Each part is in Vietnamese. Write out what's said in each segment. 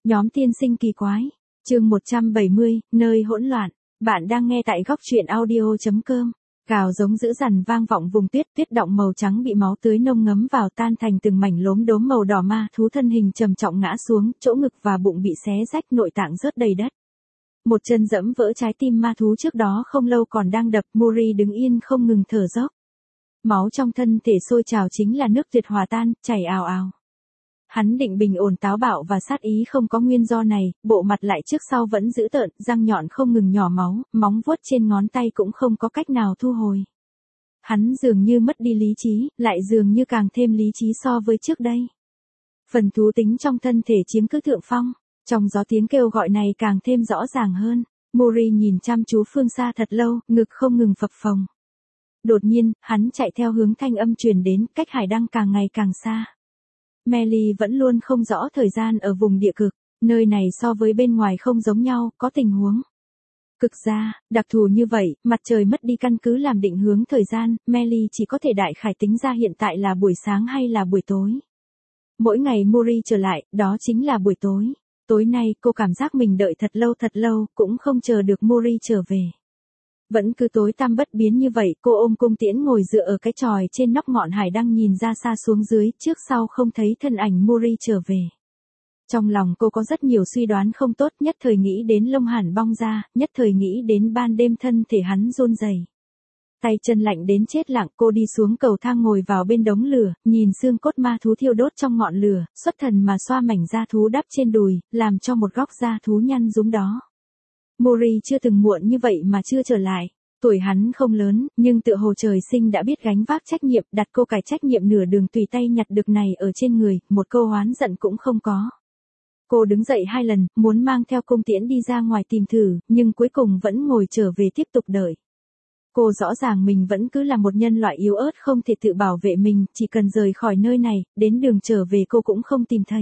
Nhóm tiên sinh kỳ quái. Chương 170, nơi hỗn loạn. Bạn đang nghe tại góc truyện audio.com. Gào giống dữ dằn vang vọng vùng tuyết, tuyết động màu trắng bị máu tưới nông ngấm vào tan thành từng mảnh lốm đốm màu đỏ, ma thú thân hình trầm trọng ngã xuống, chỗ ngực và bụng bị xé rách, nội tạng rớt đầy đất. Một chân dẫm vỡ trái tim ma thú trước đó không lâu còn đang đập, Mori đứng yên không ngừng thở dốc. Máu trong thân thể sôi trào chính là nước tuyệt hòa tan, chảy ào ào. Hắn định bình ổn táo bạo và sát ý không có nguyên do này, bộ mặt lại trước sau vẫn dữ tợn, răng nhọn không ngừng nhỏ máu, móng vuốt trên ngón tay cũng không có cách nào thu hồi. Hắn dường như mất đi lý trí, lại dường như càng thêm lý trí so với trước đây. Phần thú tính trong thân thể chiếm cứ thượng phong, trong gió tiếng kêu gọi này càng thêm rõ ràng hơn. Mori nhìn chăm chú phương xa thật lâu, ngực không ngừng phập phồng. Đột nhiên, hắn chạy theo hướng thanh âm truyền đến, cách hải đăng càng ngày càng xa. Melly vẫn luôn không rõ thời gian ở vùng địa cực, nơi này so với bên ngoài không giống nhau, có tình huống cực ra, đặc thù như vậy, mặt trời mất đi căn cứ làm định hướng thời gian, Melly chỉ có thể đại khái tính ra hiện tại là buổi sáng hay là buổi tối. Mỗi ngày Mori trở lại, đó chính là buổi tối. Tối nay cô cảm giác mình đợi thật lâu, cũng không chờ được Mori trở về. Vẫn cứ tối tăm bất biến như vậy, cô ôm cung tiễn ngồi dựa ở cái chòi trên nóc ngọn hải đăng nhìn ra xa xuống dưới, trước sau không thấy thân ảnh Mori trở về. Trong lòng cô có rất nhiều suy đoán không tốt, nhất thời nghĩ đến lông hàn bong ra, nhất thời nghĩ đến ban đêm thân thể hắn run rẩy. Tay chân lạnh đến chết lặng, cô đi xuống cầu thang ngồi vào bên đống lửa, nhìn xương cốt ma thú thiêu đốt trong ngọn lửa, xuất thần mà xoa mảnh da thú đắp trên đùi, làm cho một góc da thú nhăn rúm đó. Mori chưa từng muộn như vậy mà chưa trở lại. Tuổi hắn không lớn, nhưng tựa hồ trời sinh đã biết gánh vác trách nhiệm, đặt cô cải trách nhiệm nửa đường tùy tay nhặt được này ở trên người, một câu oán giận cũng không có. Cô đứng dậy 2 lần, muốn mang theo cung tiễn đi ra ngoài tìm thử, nhưng cuối cùng vẫn ngồi trở về tiếp tục đợi. Cô rõ ràng mình vẫn cứ là một nhân loại yếu ớt không thể tự bảo vệ mình, chỉ cần rời khỏi nơi này, đến đường trở về cô cũng không tìm thấy.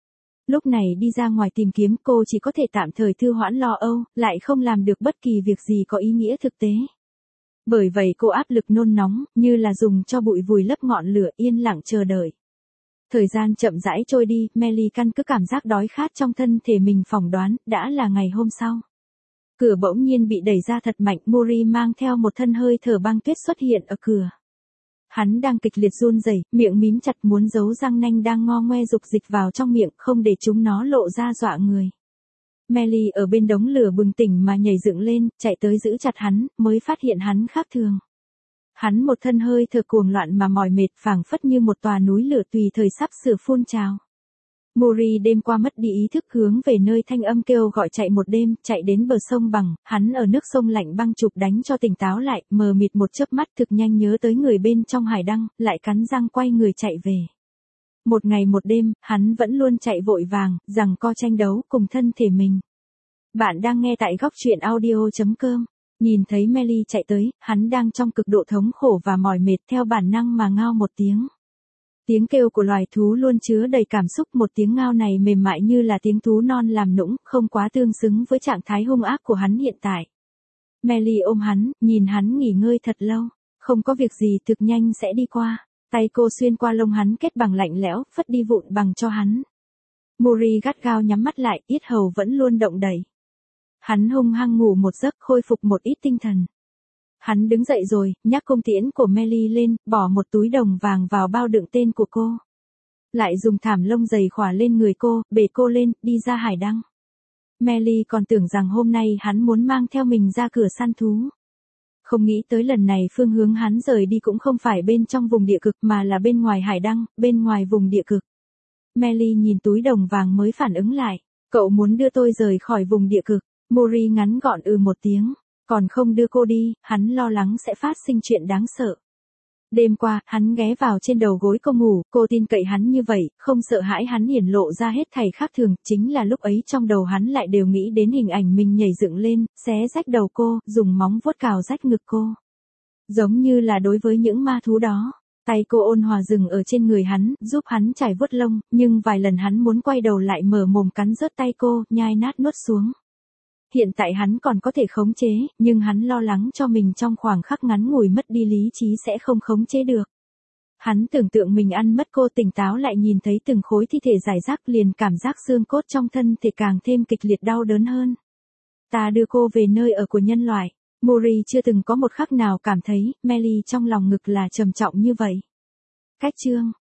Lúc này đi ra ngoài tìm kiếm cô chỉ có thể tạm thời thư hoãn lo âu, lại không làm được bất kỳ việc gì có ý nghĩa thực tế. Bởi vậy cô áp lực nôn nóng, như là dùng cho bụi vùi lấp ngọn lửa, yên lặng chờ đợi. Thời gian chậm rãi trôi đi, Melly căn cứ cảm giác đói khát trong thân thể mình phỏng đoán, đã là ngày hôm sau. Cửa bỗng nhiên bị đẩy ra thật mạnh, Mori mang theo một thân hơi thở băng tuyết xuất hiện ở cửa. Hắn đang kịch liệt run rẩy, miệng mím chặt muốn giấu răng nanh đang ngo ngoe dục dịch vào trong miệng, không để chúng nó lộ ra dọa người. Melly ở bên đống lửa bừng tỉnh mà nhảy dựng lên, chạy tới giữ chặt hắn, mới phát hiện hắn khác thường. Hắn một thân hơi thở cuồng loạn mà mỏi mệt, phảng phất như một tòa núi lửa tùy thời sắp sửa phun trào. Mori đêm qua mất đi ý thức hướng về nơi thanh âm kêu gọi chạy một đêm, chạy đến bờ sông bằng, hắn ở nước sông lạnh băng chụp đánh cho tỉnh táo lại, mờ mịt một chớp mắt thực nhanh nhớ tới người bên trong hải đăng, lại cắn răng quay người chạy về. Một ngày một đêm, hắn vẫn luôn chạy vội vàng, giằng co tranh đấu cùng thân thể mình. Bạn đang nghe tại góc truyện audio.com. Nhìn thấy Melly chạy tới, hắn đang trong cực độ thống khổ và mỏi mệt, theo bản năng mà ngao một tiếng. Tiếng kêu của loài thú luôn chứa đầy cảm xúc, một tiếng ngao này mềm mại như là tiếng thú non làm nũng, không quá tương xứng với trạng thái hung ác của hắn hiện tại. Melly ôm hắn, nhìn hắn nghỉ ngơi thật lâu, không có việc gì thực nhanh sẽ đi qua. Tay cô xuyên qua lông hắn kết bằng lạnh lẽo, phất đi vụn bằng cho hắn. Mori gắt gao nhắm mắt lại, yết hầu vẫn luôn động đẩy. Hắn hung hăng ngủ một giấc, khôi phục một ít tinh thần. Hắn đứng dậy rồi, nhắc cung tiễn của Melly lên, bỏ một túi đồng vàng vào bao đựng tên của cô. Lại dùng thảm lông dày khỏa lên người cô, bế cô lên, đi ra hải đăng. Melly còn tưởng rằng hôm nay hắn muốn mang theo mình ra cửa săn thú. Không nghĩ tới lần này phương hướng hắn rời đi cũng không phải bên trong vùng địa cực mà là bên ngoài hải đăng, bên ngoài vùng địa cực. Melly nhìn túi đồng vàng mới phản ứng lại. Cậu muốn đưa tôi rời khỏi vùng địa cực. Mori ngắn gọn một tiếng. Còn không đưa cô đi, hắn lo lắng sẽ phát sinh chuyện đáng sợ. Đêm qua, hắn ghé vào trên đầu gối cô ngủ, cô tin cậy hắn như vậy, không sợ hãi hắn hiển lộ ra hết thảy khác thường, chính là lúc ấy trong đầu hắn lại đều nghĩ đến hình ảnh mình nhảy dựng lên, xé rách đầu cô, dùng móng vuốt cào rách ngực cô. Giống như là đối với những ma thú đó, tay cô ôn hòa dừng ở trên người hắn, giúp hắn trải vuốt lông, nhưng vài lần hắn muốn quay đầu lại mở mồm cắn rớt tay cô, nhai nát nuốt xuống. Hiện tại hắn còn có thể khống chế, nhưng hắn lo lắng cho mình trong khoảng khắc ngắn ngủi mất đi lý trí sẽ không khống chế được. Hắn tưởng tượng mình ăn mất cô, tỉnh táo lại nhìn thấy từng khối thi thể rải rác, liền cảm giác xương cốt trong thân thể càng thêm kịch liệt đau đớn hơn. Ta đưa cô về nơi ở của nhân loại. Mori chưa từng có một khắc nào cảm thấy Melly trong lòng ngực là trầm trọng như vậy. Cách chương